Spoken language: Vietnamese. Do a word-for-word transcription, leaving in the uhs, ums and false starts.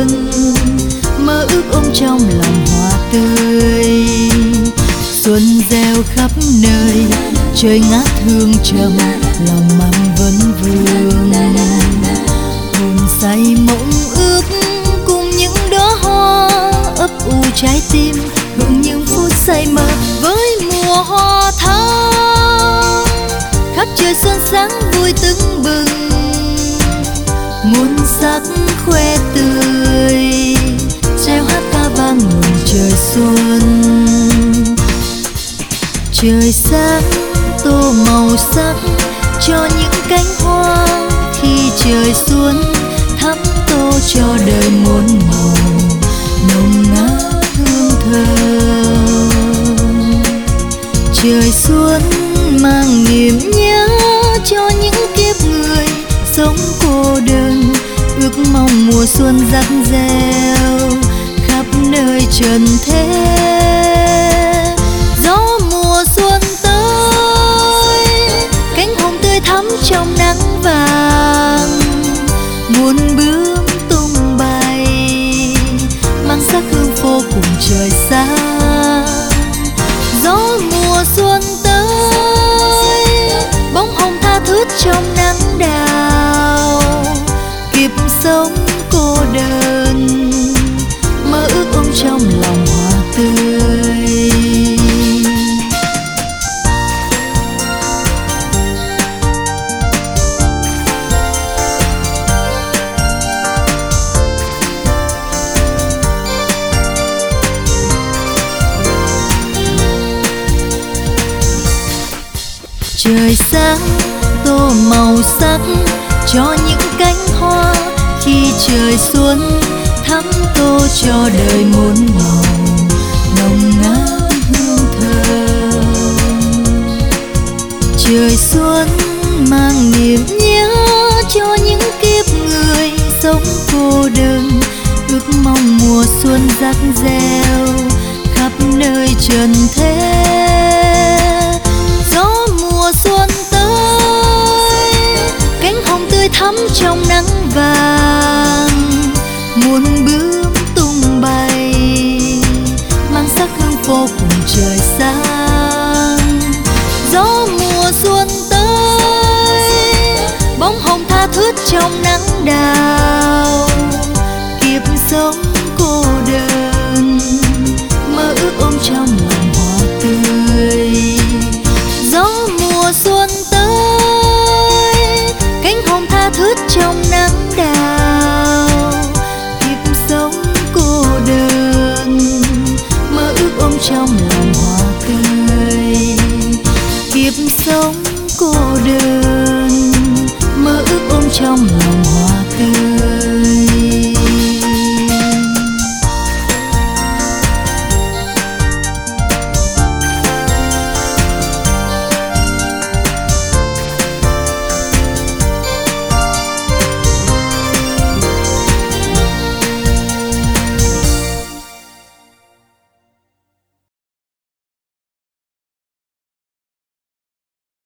xuân, mơ ước ôm trong lòng hoa tươi. Xuân reo khắp nơi, trời ngát hương trầm, lòng mang vấn vương. Hồn say mộng ước cùng những đóa hoa ấp ủ trái tim, hưởng những phút say mơ với mùa hoa tháng. Khắp trời xuân sáng vui tưng bừng, muôn sắc khoe tươi, reo hát ca vang mừng trời xuân. Trời sáng tô màu sắc cho những cánh hoa, khi trời xuân thắm tô cho đời muôn màu, nồng nát hương thơm. Trời xuân mang niềm nhớ cho những kiếp người sống cô đơn, ước mong mùa xuân rắc reo khắp nơi trần thế. Gió mùa xuân tới, cánh hồng tươi thắm trong nắng vàng, muôn bướm tung bay mang sắc hương phố cùng trời sáng. Gió mùa xuân tới, bóng hồng tha thướt trong nắng đào, kịp sống cô đơn, mơ ước ôm trong lòng hoa tươi. Trời sáng tô màu sắc cho những cánh hoa, khi trời xuân thắm tô cho đời muôn màu, nồng nát hương thơm. Trời xuân mang niềm nhớ cho những kiếp người sống cô đơn, ước mong mùa xuân rắc reo khắp nơi trần thế. Gió mùa xuân tới, cánh hồng tươi thắm trong nắng vàng,